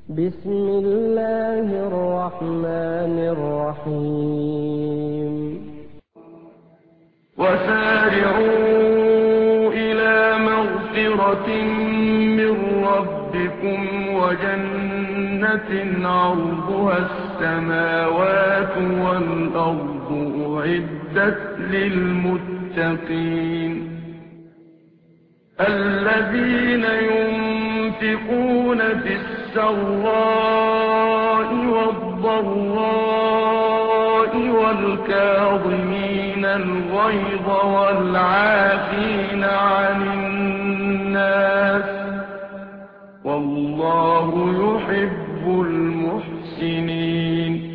بسم الله الرحمن الرحيم. وسارعوا إلى مغفرة من ربكم وجنة عرضها السماوات والأرض أعدت للمتقين الذين ينفقون في السراء والضراء والكاظمين الغيظ والعافين عن الناس والله يحب المحسنين.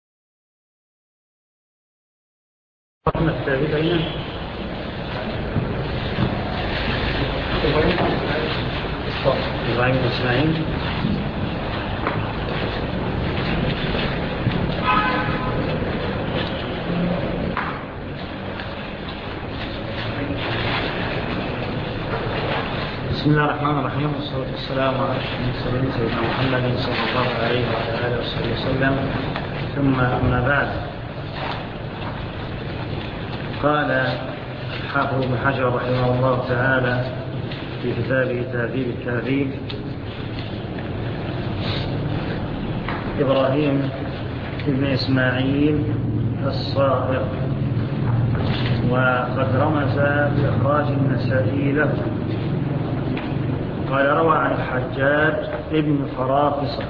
إبراهيم وإسماعيل. بسم الله الرحمن الرحيم، والصلاة والسلام على أشرف المرسلين سيدنا محمد صلى الله عليه وعلى آله وصحبه وسلم، ثم أما بعد. قال الحافظ ابن حجر رحمه الله تعالى في كتابه تهذيب التهذيب: إبراهيم ابن إسماعيل الصائغ، وقد رمز بإخراج النسائي له. قال: روى عن الحجاج ابن فرافصة،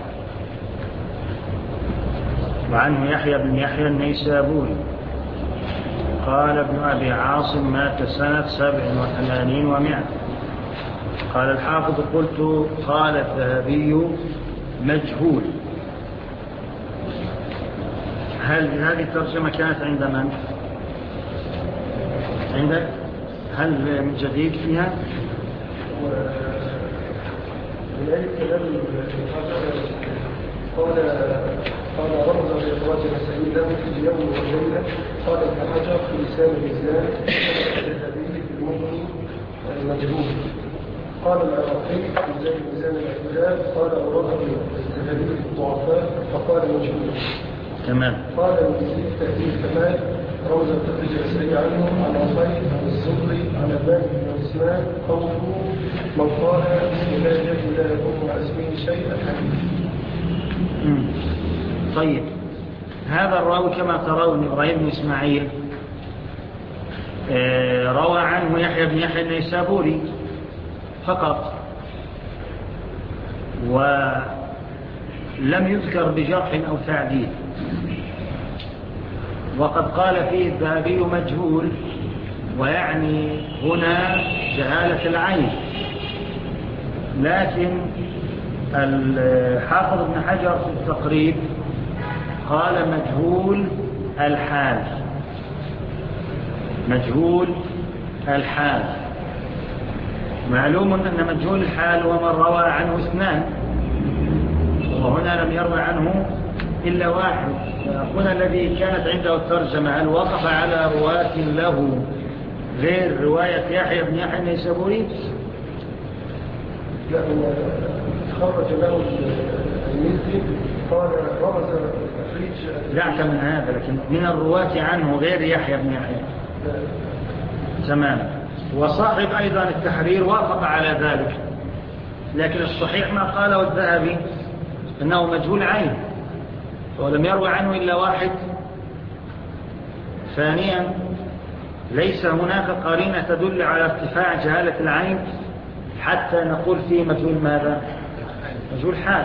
وعنه يحيى بن يحيى النيسابوري. قال ابن أبي عاصم: مات سنة 87 و100. قال الحافظ: قلت قال الذهبي: مجهول. هل هذه الترجمة كانت عند من؟ عندك؟ هل من جديد فيها؟ قال رمز بإخراج النسائي له في اليوم والليلة. قال ابن حجر في لسان الميزان الذهبي في المغني مجهول. قال العراقي في ميزان الاعتدال قال أورده الذهبي في الضعفاء فقال مجهول. تمام. قال المزيد تأثير كمال رمز التخريج النسائي عنه عن عطية عن الزهري عن أبان بن عثمان قوله: من قال بسم الله الذي لا يكون مع اسمه شيء الحديث. طيب، هذا الراوي كما ترون إبراهيم بن إسماعيل روى عنه يحيى بن يحيى النيسابوري فقط، ولم يذكر بجرح أو تعديل. وقد قال فيه الذهبي مجهول، ويعني هنا جهالة العين. لكن الحافظ ابن حجر في التقريب قال مجهول الحال. مجهول الحال. معلوم أن مجهول الحال هو من روى عنه اثنان، وهنا لم يروى عنه إلا واحد. هنا الذي كانت عنده الترجمة هل وقف على رواة له غير رواية يحيى بن يحيى النيسابوري؟ لا، خرج له المزي قال رمز التخريج. دعك من هذا، لكن من الرواة عنه غير يحيى بن يحيى. تمام. وصاحب أيضا التحرير وافق على ذلك، لكن الصحيح ما قاله الذهبي أنه مجهول عين، ولم يروي عنه إلا واحد. ثانيا، ليس هناك قرينة تدل على ارتفاع جهالة العين حتى نقول فيه مجهول ماذا؟ مجهول حال.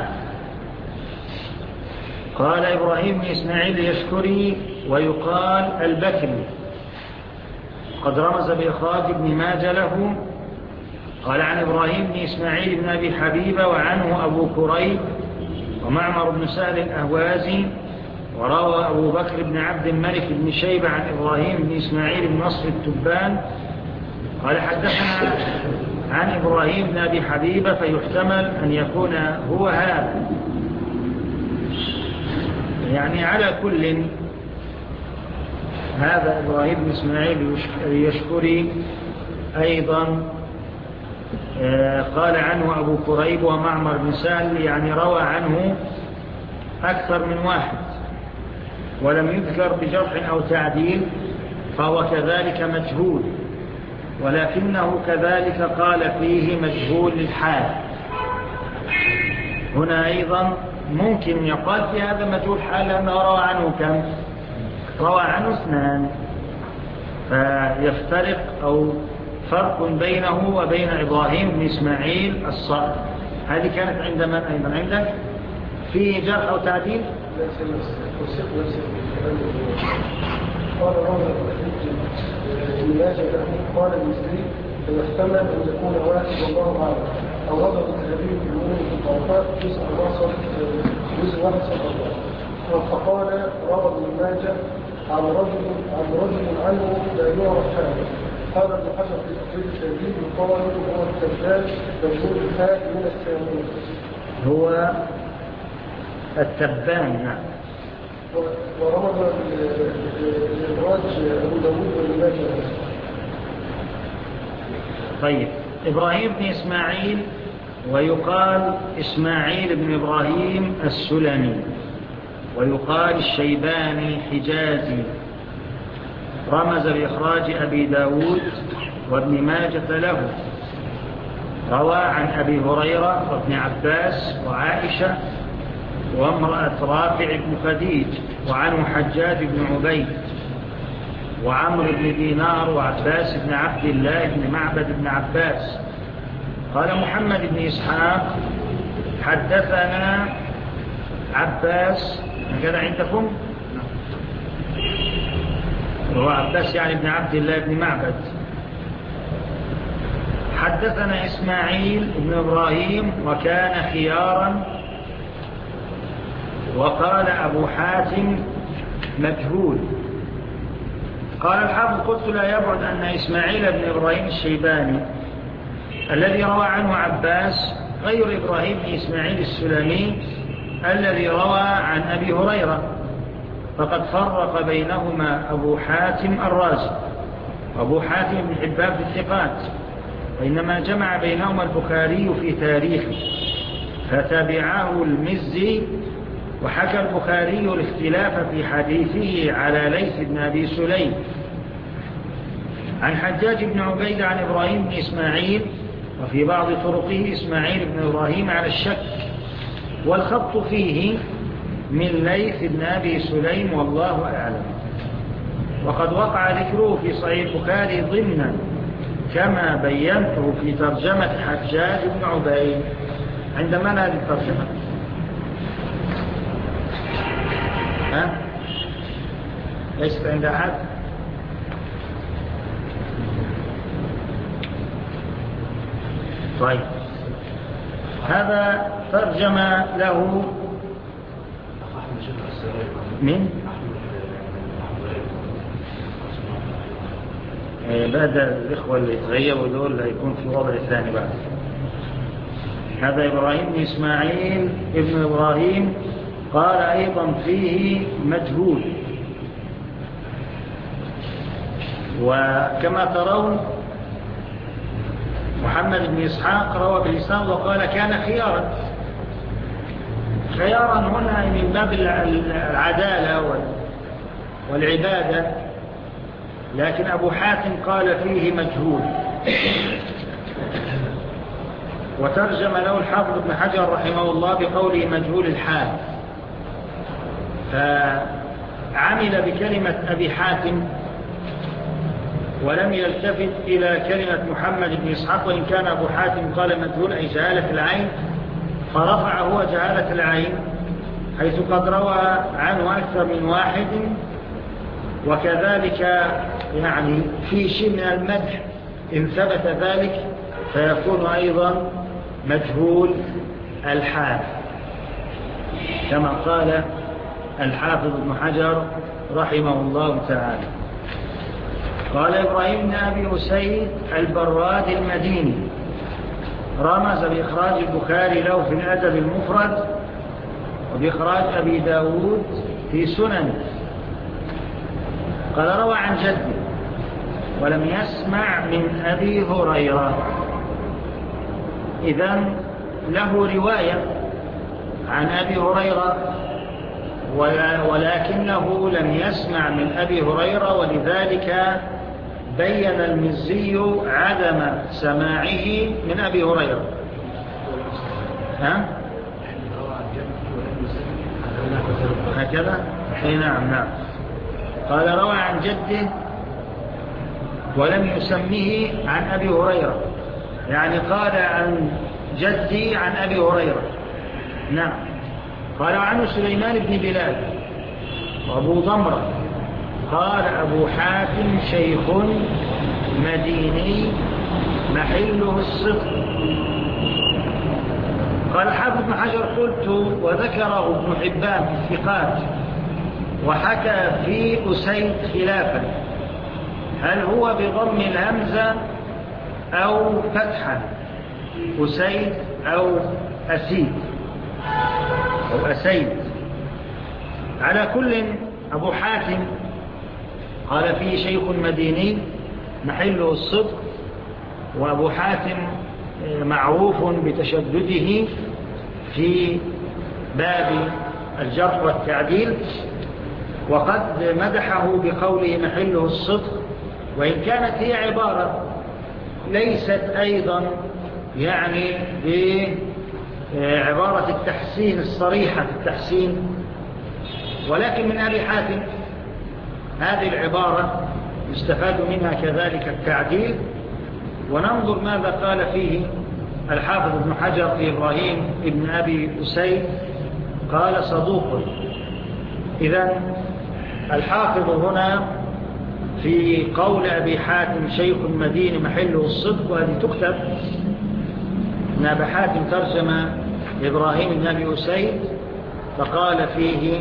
قال إبراهيم بن إسماعيل يشكري ويقال البكري، قد رمز بإخراج ابن ماجه له. قال عن إبراهيم بن إسماعيل بن أبي حبيبة، وعنه أبو كريب ومعمر بن سهل الأهوازي. وروى أبو بكر بن عبد الملك بن شيبة عن إبراهيم بن إسماعيل بن نصر التبان قال حدثنا عن إبراهيم بن أبي حبيبة، فيحتمل أن يكون هو هذا. يعني على كل، هذا إبراهيم بن إسماعيل يشكري أيضا قال عنه أبو كريب ومعمر بن سهل، يعني روى عنه أكثر من واحد، ولم يذكر بجرح أو تعديل، فهو كذلك مجهول، ولكنه كذلك قال فيه مجهول للحال. هنا أيضا ممكن يقال في هذا مجهول حال، لأنه روى عنه كم؟ روى عنه 2، فيفترق أو فرق بينه وبين إبراهيم بن إسماعيل الصقر. هذه كانت عند من أيضا عندك؟ في جرح أو تعديل؟ قال رجل ابن ماجه له قال المسلم فيحتمل ان يكون واحد والله اعلم، او رجل الذهبي في الامور المتوفاه جزء واحد صفر الله. فقال روى ابن ماجه عن رجل عنه لا يعرف حاله. قال ابن حجر في تقريب التهذيب يقال هو التبان مجهول الحال من الثانيين. هو التبان. نعم. وروى الإدراج أبو داود وابن ماجه. طيب، إبراهيم بن إسماعيل، ويقال إسماعيل بن إبراهيم السلمي، ويقال الشيباني حجازي، رمز بإخراج أبي داود وابن ماجة له. روى عن أبي هريرة وابن عباس وعائشة وامرأة رافع بن خديج، وعنه حجاج بن عبيد وعمر بن دينار وعباس بن عبد الله بن معبد بن عباس. قال محمد بن إسحاق حدثنا عباس، هكذا عندكم؟ هو عباس يعني ابن عبد الله بن معبد. حدثنا إسماعيل بن إبراهيم وكان خيارا. وقال أبو حاتم مجهول. قال الحافظ قلت لا يبعد أن إسماعيل بن إبراهيم الشيباني الذي روى عنه عباس غير إبراهيم بن إسماعيل السلمي الذي روى عن أبي هريرة، فقد فرق بينهما أبو حاتم الرازي وأبو حاتم بن حباب الثقات، وإنما جمع بينهما البخاري في تاريخه، فتبعه المزي، وحكى البخاري الاختلاف في حديثه على ليث بن أبي سليم عن حجاج بن عبيد عن إبراهيم بن إسماعيل، وفي بعض طرقه إسماعيل بن إبراهيم على الشك، والخط فيه من ليث بن أبي سليم والله أعلم. وقد وقع ذكره في صحيح البخاري ضمنا كما بينته في ترجمة حجاج بن عبيد. عندما هذه الترجمة ليست عند أحد؟ طيب، هذا ترجم له من بعد الإخوة اللي يتغيروا دول هيكون في وضع ثاني بعد. هذا إبراهيم بن إسماعيل ابن إبراهيم قال أيضا فيه مجهول. وكما ترون محمد بن إسحاق روى بالإسناد وقال كان خيارا. خيارا هنا من باب العدالة والعبادة، لكن أبو حاتم قال فيه مجهول. وترجم له الحافظ ابن حجر رحمه الله بقوله مجهول الحال، فعمل بكلمة أبي حاتم ولم يلتفت إلى كلمة محمد بن إسحاق، وإن كان أبو حاتم قال مجهول أي جهالة العين، فرفع هو جهالة العين حيث قد روى عنه أكثر من واحد، وكذلك يعني في شيء من المدح إن ثبت ذلك فيكون أيضا مجهول الحال كما قال الحافظ ابن حجر رحمه الله تعالى. قال إبراهيم بن أبي أسيد البراد المديني رمز بإخراج البخاري له في الأدب المفرد وبإخراج أبي داود في سنن. قال روى عن جده ولم يسمع من أبي هريرة. إذن له رواية عن أبي هريرة ولكنه لم يسمع من أبي هريرة، ولذلك بين المزي عدم سماعه من أبي هريرة. هكذا؟ نعم. قال روى عن جده ولم يسميه عن أبي هريرة، يعني قال عن جدي عن أبي هريرة. نعم. قال عنه سليمان بن بلال وأبو ضمرة قال أبو حاتم شيخ مديني محله الصدق. قال حافظ بن حجر قلت وذكره ابن حبان في الثقات وحكى في أسيد خلافا، هل هو بضم الهمزة أو فتحا؟ أسيد أو أسيد أو أسيد. على كل أبو حاتم قال فيه شيخ مديني محله الصدق، وأبو حاتم معروف بتشدده في باب الجرح والتعديل، وقد مدحه بقوله محله الصدق، وإن كانت هي عبارة ليست أيضا يعني بعبارة التحسين الصريحة في التحسين، ولكن من أبي حاتم هذه العبارة يستفاد منها كذلك التعديل. وننظر ماذا قال فيه الحافظ ابن حجر في إبراهيم ابن أبي أسيد، قال صدوق. إذن الحافظ هنا في قول أبي حاتم شيخ مدين محله الصدق، وهذه تكتب أن أبي حاتم ترجم إبراهيم بن أبي أسيد فقال فيه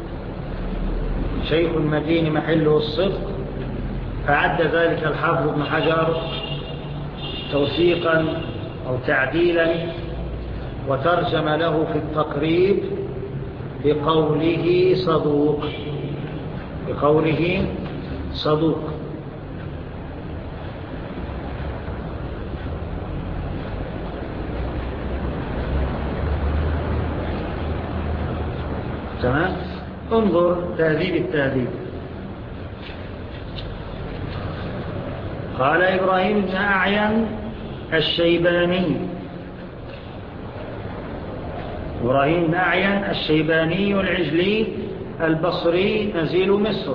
شيخ مدين محله الصدق، فعد ذلك الحافظ ابن حجر توثيقا أو تعديلا، وترجم له في التقريب بقوله صدوق. تمام. انظر تهذيب التهذيب. قال إبراهيم بن أعين الشيباني، إبراهيم بن أعين الشيباني العجلي البصري نزيل مصر،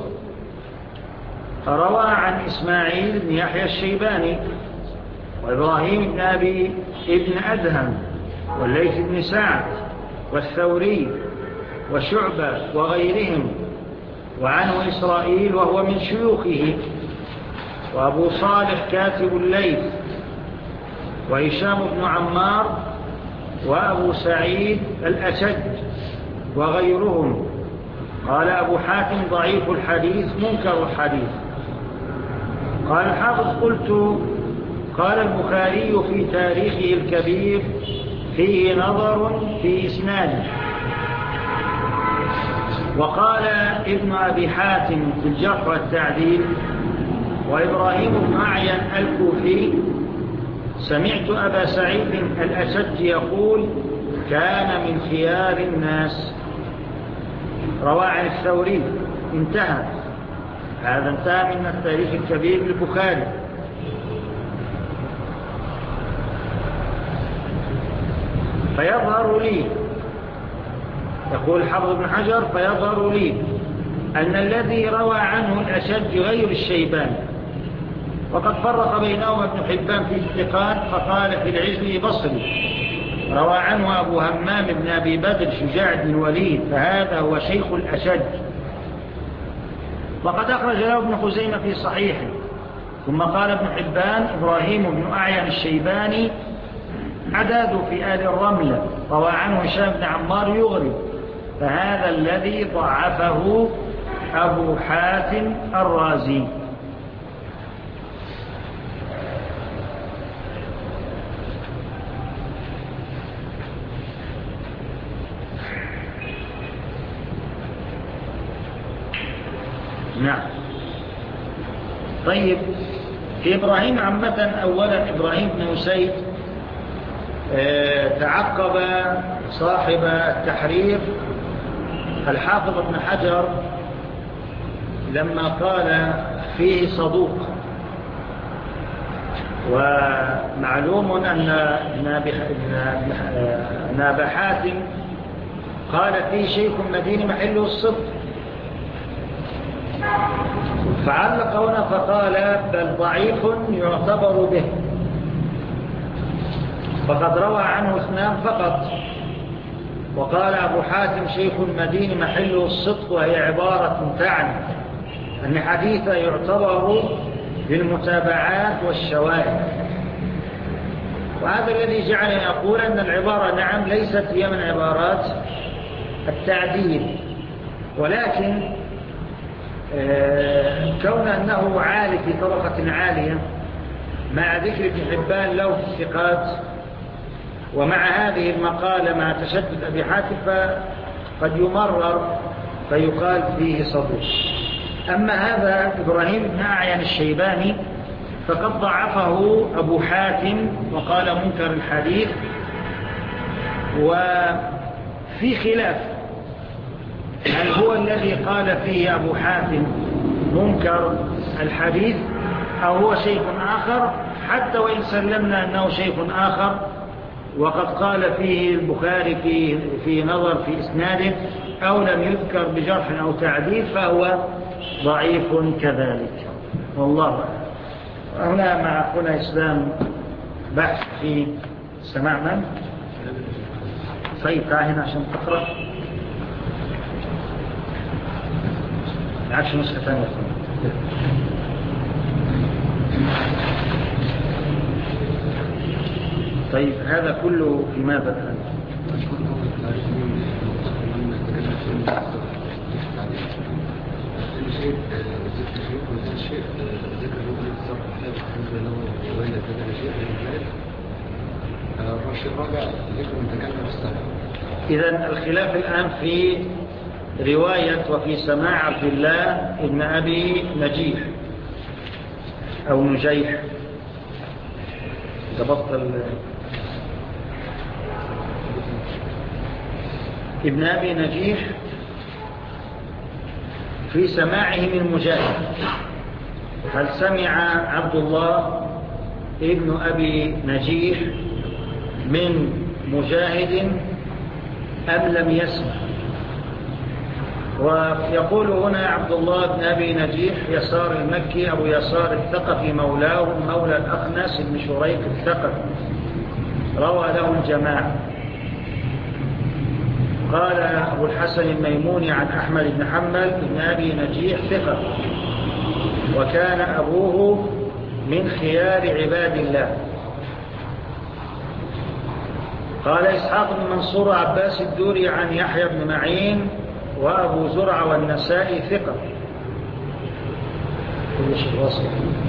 روى عن إسماعيل بن يحيى الشيباني وإبراهيم بن أبي ابن أدهم والليث بن سعد والثوري وشعبة وغيرهم، وعنه إسرائيل وهو من شيوخه، وأبو صالح كاتب الليث، وهشام بن عمار، وأبو سعيد الأشج وغيرهم. قال أبو حاتم ضعيف الحديث منكر الحديث. قال الحافظ قلت قال البخاري في تاريخه الكبير فيه نظر في إسناده. وقال ابن أبي حاتم في الجرح والتعديل وإبراهيم بن أعين الكوفي سمعت أبا سعيد الأشج يقول كان من خيار الناس. روى عن الثوري. انتهى. هذا انتهى من التاريخ الكبير للبخاري. فيظهر لي، يقول الحافظ ابن حجر، فيظهر لي أن الذي روى عنه الأشج غير الشيباني، وقد فرق بينهما ابن حبان في الثقات فقال في العجل بصري، روى عنه أبو همام بن أبي بدر شجاع بن الوليد، فهذا هو شيخ الأشج. وقد أخرج له ابن خزيمة في صحيحه. ثم قال ابن حبان إبراهيم بن أعين الشيباني عداد في آل الرملة، روى عنه هشام بن عمار يغرب، فهذا الذي ضعفه أبو حاتم الرازي. نعم. طيب، في إبراهيم عامة، أولا إبراهيم بن أسيد تعقب صاحب التحرير الحافظ ابن حجر لما قال فيه صدوق. ومعلوم أن أبا حاتم قال فيه شيخ مدين محله الصدق، فعلق هنا فقال بل ضعيف يعتبر به، فقد روى عنه 2 فقط. وقال أبو حاتم شيخ المدين محله الصدق، وهي عبارة تعني أن حديثه يعتبر بالمتابعات والشواهد. وهذا الذي جعلني أقول أن العبارة نعم ليست هي من عبارات التعديل، ولكن كون أنه عالي في طبقة عالية مع ذكر ابن حبان له في الثقات، ومع هذه المقالة مع تشدد أبي حاتم فقد يمرر فيقال فيه صدوق. أما هذا إبراهيم بن أعين الشيباني فقد ضعفه أبو حاتم وقال منكر الحديث. وفي خلاف هل هو الذي قال فيه أبو حاتم منكر الحديث أو هو شيخ آخر، حتى وإن سلمنا أنه شيخ آخر وقد قال فيه البخاري في نظر في إسناده أو لم يذكر بجرح أو تعديل فهو ضعيف كذلك، والله. هنا مع أخونا إسلام بحث في سماع من؟ طيب تعال هنا عشان تقرأ. معكش نسخة ثانية. طيب هذا كله في ماذا الآن؟ إذن الخلاف الآن في رواية وفي سماع عبد الله ابن أبي نجيح أو نجيح تبطل ابن أبي نجيح في سماعه من مجاهد. هل سمع عبد الله ابن أبي نجيح من مجاهد أم لم يسمع؟ ويقول هنا عبد الله بن أبي نجيح يسار المكي أبو يسار الثقفي مولاه مولى الأخنس بن شريك الثقفي، روى له الجماعة. قال أبو الحسن الميموني عن أحمد بن حنبل بن أبي نجيح ثقة، وكان أبوه من خيار عباد الله. قال إسحاق بن منصور عباس الدوري عن يحيى بن معين وأبو زرع والنسائي ثقة. كل شيء واصل.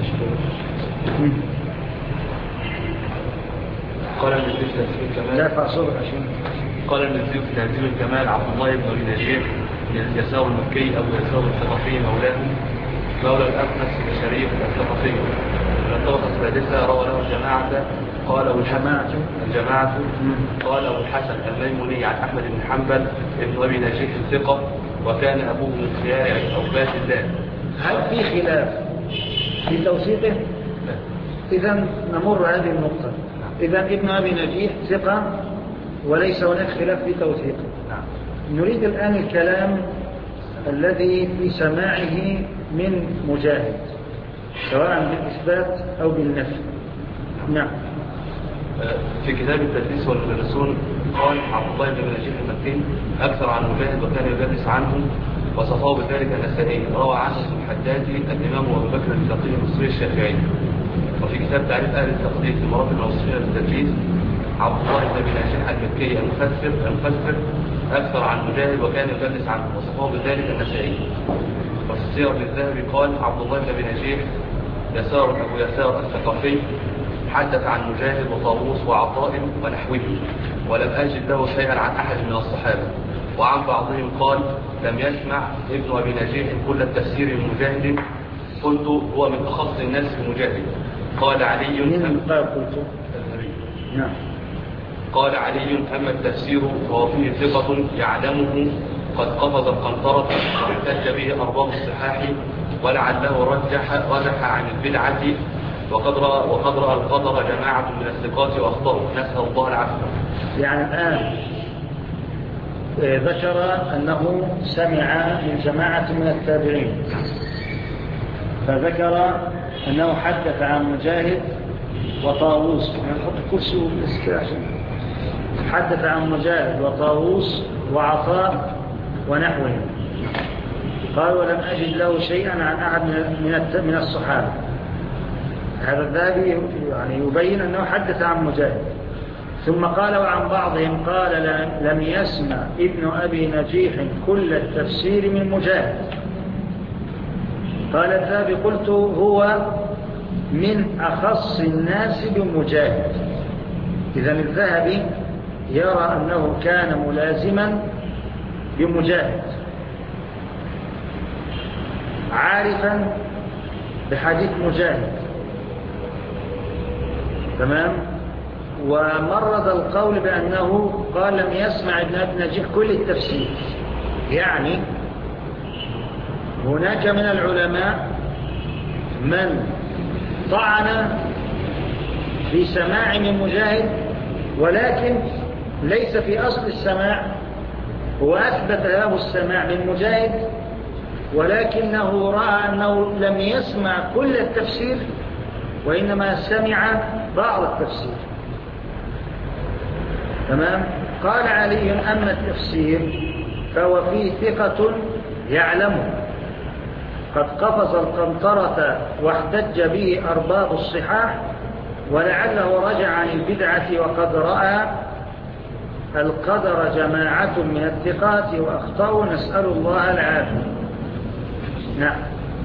قال النبي في تهذيب الكمال لا فأصبح عشان قال النبي في تهذيب الكمال عبد الله بن أبي نجيح يسار المكي أبو يسار الثقفي مولاه مولى الأخنس بن شريف الثقفي من الطبقة السادسة، روى له الجماعة. قال الجماعة قال أبو الحسن الميموني عن أحمد بن حنبل ابن أبي نجيح الثقة، وكان أبوه من خيار عباد الله. هل في خلاف في توثيقه؟ إذن نمر هذه النقطة. إذن ابن أبي نجيح ثقة وليس هناك خلاف في توثيقه. نريد الآن الكلام الذي في سماعه من مجاهد سواء بالإثبات أو بالنفي. نعم. في كتاب التدريس والمدرسون قال عبد الله بن نجيح المكي أكثر عن مجاهد وكان يدرس عنهم، وصفاه بذلك النسائي. روى عنه ابن الحجاج الإمام أبو بكر الفقيه المصري الشافعي. وفي كتاب تعريف أهل التقليد في المراتب الأصلية للتدريس عبد الله بن نجيح المكي المفسر أكثر عن مجاهد وكان يدرس عنه، وصفاه بذلك النسائي. وفي السير للذهبي قال عبد الله بن نجيح يسار أبو يسار الثقفي حدث عن مجاهد وطاووس وعطاء ونحوه، ولم أجد له شيئا عن أحد من الصحابة. وعن بعضهم قال لم يسمع ابن أبي نجيح كل التفسير من مجاهد، قلت هو من أخص الناس بمجاهد. قال علي من قال قلت نعم. قال علي: أما التفسير فهو فيه ثقة يعلمه قد قفز القنطرة واحتج به أرباب الصحاح، ولعله رجح عن البدعة، وقد رأى القدر جماعة من الثقات وأخطأوا، نسأل الله العافية. يعني الآن ذكر أنه سمع من جماعة من التابعين، فذكر أنه حدث عن مجاهد وطاووس، يعني نحط الكرسي والإسكاء عشان حدث عن مجاهد وطاووس وعطاء ونحوهم. قال: ولم أجد له شيئا عن أحد من الصحابة. هذا الذهبي يعني يبين أنه حدث عن مجاهد. ثم قال: وعن بعضهم قال: لم يسمع ابن أبي نجيح كل التفسير من مجاهد. قال الذهبي: قلت: هو من أخص الناس بمجاهد. إذن الذهبي يرى أنه كان ملازما بمجاهد، عارفا بحديث مجاهد، تمام. ومرض القول بأنه قال: لم يسمع ابن أبي نجيح كل التفسير. يعني هناك من العلماء من طعن في سماع من مجاهد، ولكن ليس في أصل السماع، هو أثبت له السماع من مجاهد، ولكنه رأى أنه لم يسمع كل التفسير، وإنما سمع بعض التفسير، تمام. قال علي: أما التفسير فهو فيه ثقة يعلمه قد قفز القنطرة واحتج به أرباب الصحاح، ولعله رجع عن البدعة، وقد رأى القدر جماعة من الثقات وأخطأوا، نسأل الله العافية. نعم،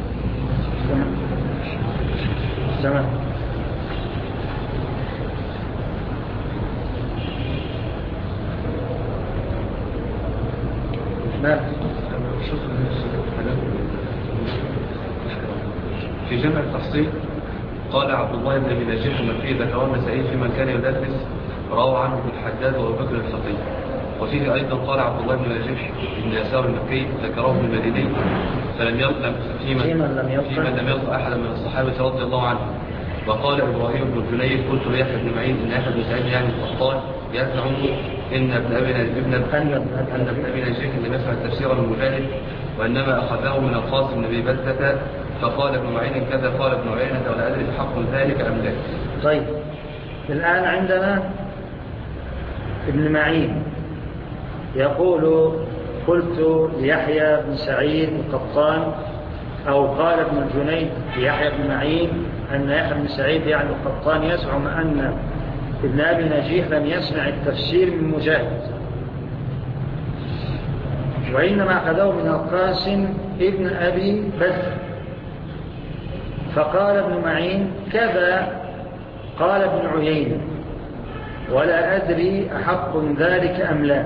تمام. نعم. في جمع التفصيل قال عبد الله بن أبي نجيح المكي: ذكر النسائي في من كان يدرس روى عنه ابن الحجاج وابو بكر الفقيه. وفيه أيضا قال عبد الله بن نجيح بن يسار المكي: ذكره ابن المديني في من لم يلقى أحدا من الصحابة رضي الله عنه. وقال إبراهيم بن جنيد: قلت ليحيى بن معين إن يحيى بن سعيد يعني القطان يزعم إن ابن أبي نجيح لم يسمع التفسير من مجاهد، وإنما أخذه من القاسم بن أبي بلتة. فقال ابن معين: كذا قال ابن عيينة، ولا أدري حق ذلك أم لا. طيب، الآن عندنا ابن معين يقول: قلت ليحيى بن سعيد القطان، أو قال ابن الجنيد ليحيى بن معين أن يحيى بن سعيد يعني القطان يزعم أن ابن أبي نجيح لم يسمع التفسير من مجاهد، وإنما أخذه من القاسم ابن أبي بكر. فقال ابن معين: كذا قال ابن عيينة، ولا أدري أحق ذلك أم لا.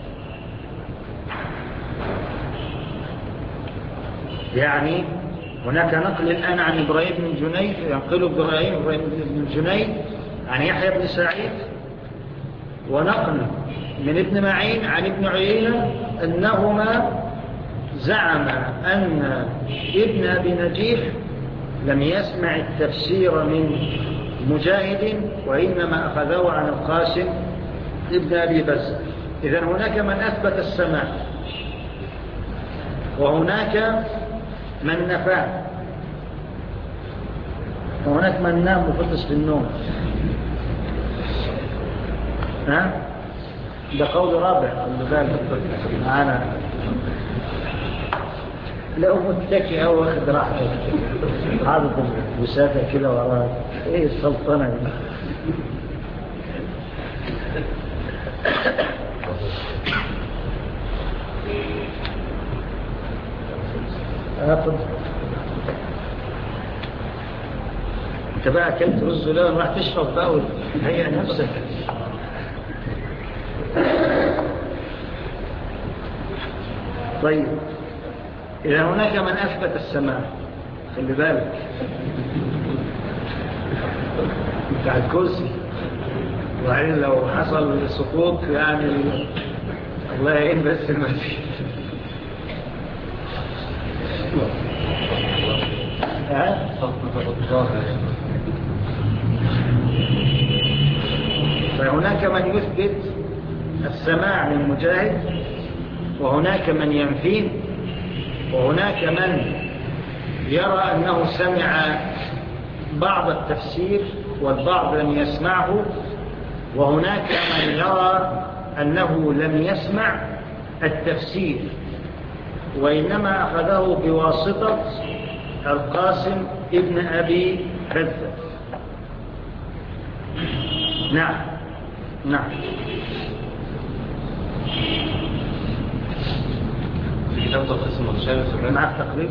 يعني هناك نقل الآن عن إبراهيم بن جنيد، ينقل إبراهيم بن جنيد عن يحيى بن سعيد، ونقل من ابن معين عن ابن عيينة أنهما زعم أن ابن أبي نجيح لم يسمع التفسير من مجاهد، وإنما أخذه عن القاسم ابن أبي بزة. إذن هناك من أثبت السماع، وهناك من نفاه، وهناك من نام وفطس في النوم. ده قول رابع اللي بالك معنا. لو متكئ أو واخد راحتك حاطط الوسادة كده وراك، ايه السلطنة دي؟ أخذ انت بقى أكلت رز ولبن راح تشرب بقى وتهيئ نفسك. طيب، إذا هناك من أثبت السماع، خلي بالك بتاع الكرسي، وبعدين لو حصل سقوط يعني الله يعين بس المسجد. فهناك من يثبت السماع من مجاهد، وهناك من ينفيه، وهناك من يرى أنه سمع بعض التفسير والبعض لم يسمعه، وهناك من يرى أنه لم يسمع التفسير وإنما أخذه بواسطة القاسم ابن أبي بزة. نعم نعم. في كتاب تلخيص المتشابه مع التقريب.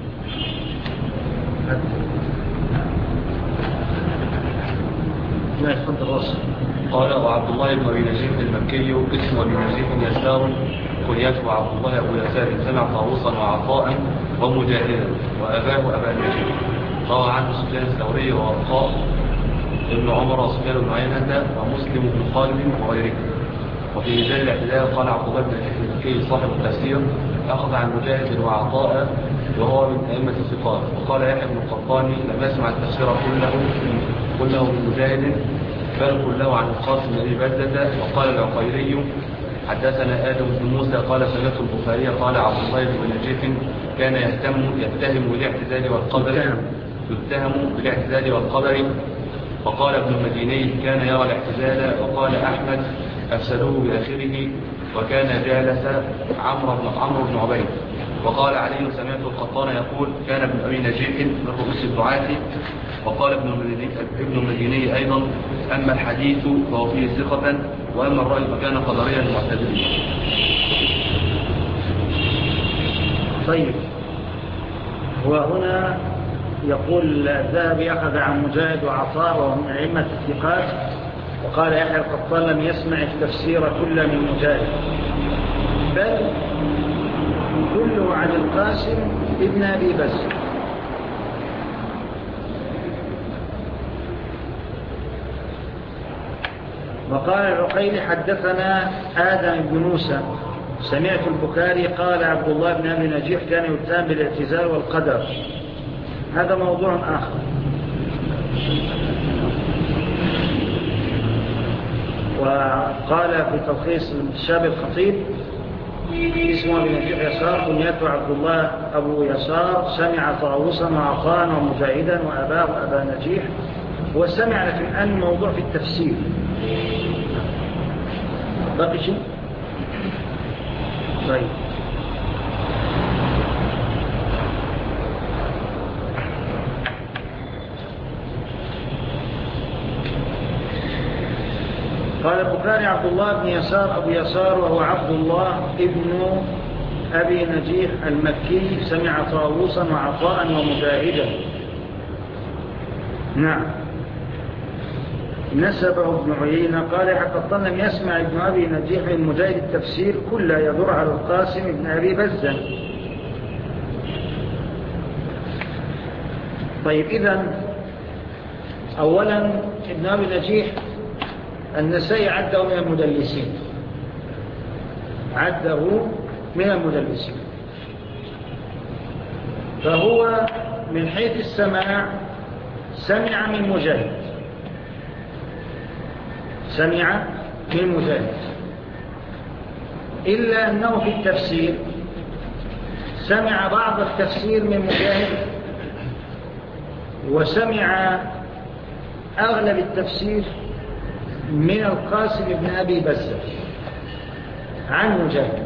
لا يفضل الرسل. قال وعبد الله بن أبي نجيح المكي اسم أبي نجيح يسار كنيته عبد الله أبو يسار سمع طاووسا وعطاء ومجاهدا وأباه أبا نجيح. روى عنه سفيان الثوري وورقاء ابن عمر وسفيان بن عيينة ومسلم بن خالد وغيره. وفي ميزان الاعتدال قال عبد الله بن نجيح المكي صاحب التفسير أخذ عن مجاهد وعطاء وهو من أئمة الثقات. وقال يحيى بن القطان لم يسمع التفسير كله من مجاهد بل كله عن القاسم بن أبي بزة. وقال العقيلي حدثنا آدم بن موسى قال سمعت البخاري قال عبد الله بن نجيح كان يتهم بالاعتزال والقدر. وقال ابن المديني كان يرى الاعتزال. وقال أحمد أفسدوه بآخره وكان جالس عمرو بن عبيد. وقال علي سمعت القطان يقول كان ابن أبي نجيح من رؤوس الدعاة. وقال ابن المديني أيضا أما الحديث فهو فيه ثقة وأما الرأي فكان قدريا معتدلا. طيب، وهنا يقول الذهبي أخذ عن مجاهد وعطاء وهم أئمة الثقات. وقال يحيى القطان لم يسمع التفسير كله من مجاهد بل كله عن القاسم ابن أبي بزة. وقال العقيلي حدثنا آدم بن موسى سمعت البخاري قال عبد الله بن أبي نجيح كان يتهم بالاعتزال والقدر. هذا موضوع آخر. وقال في تلخيص المتشابه الخطيب اسمه أبي نجيح يسار كنيته عبد الله أبو يسار سمع طاووسا وعطاء ومجاهدا وأباه أبا نجيح. وسمع لكن أن موضوع في التفسير باقي شيء. طيب، قال البخاري عبد الله بن يسار أبو يسار وهو عبد الله ابن أبي نجيح المكي سمع طاووسا وعطاء ومجاهدا. نعم. نسبه ابن عيينة قال حتى لم يسمع ابن أبي نجيح من مجاهد التفسير كله يدور على القاسم ابن أبي بزة. طيب، إذن أولا ابن أبي نجيح النسائي عده من المدلسين، عده من المدلسين، فهو من حيث السماع سمع من مجاهد، سمع من مجاهد، إلا أنه في التفسير سمع بعض التفسير من مجاهد وسمع أغلب التفسير من القاسم بن أبي بزة عن مجاهد،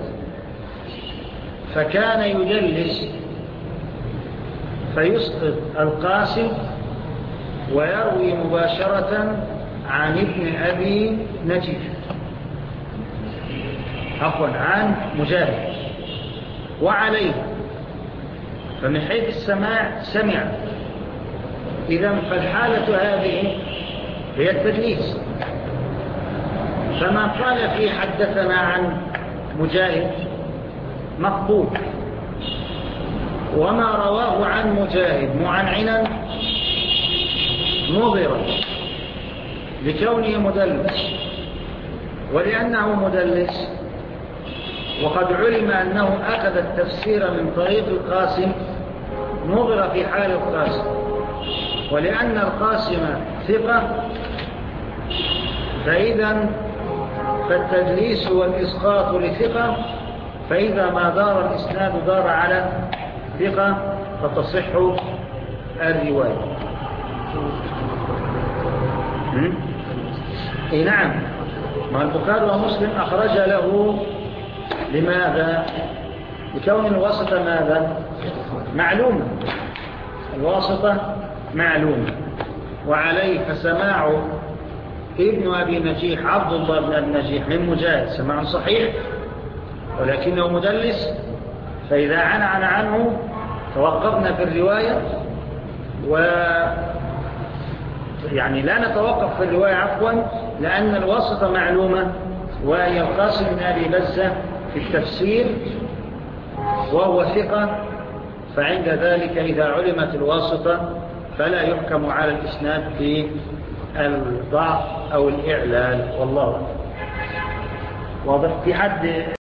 فكان يدلس فيسقط القاسم ويروي مباشرة عن ابن أبي نجيح، عفوا عن مجاهد وعليه، فمن حيث السماع سمع. إذن فالحالة هذه هي التدليس. فما قال فيه حدثنا عن مجاهد مقبول، وما رواه عن مجاهد معنعنا نظرا، لكونه مدلس، ولأنه مدلس وقد علم أنه أخذ التفسير من طريق القاسم نظر في حال القاسم، ولأن القاسم ثقة فإذا فالتدليس والإسقاط لثقة، فإذا ما دار الإسناد دار على ثقة فتصح الرواية. نعم، ما البخاري ومسلم أخرج له لماذا؟ لكون الواسطة ماذا؟ معلومة، الواسطة معلومة، وعليه فسماع ابن أبي نجيح عبد الله بن أبي نجيح من مجاهد سماع صحيح، ولكنه مدلس، فإذا عن عنه توقفنا في الرواية، يعني لا نتوقف في الرواية عفوا، لأن الواسطة معلومة، وهي القاسم بن أبي بزة في التفسير وهو ثقة، فعند ذلك إذا علمت الواسطة فلا يحكم على الإسناد في الضعف أو الإعلال، والله واضح. في حد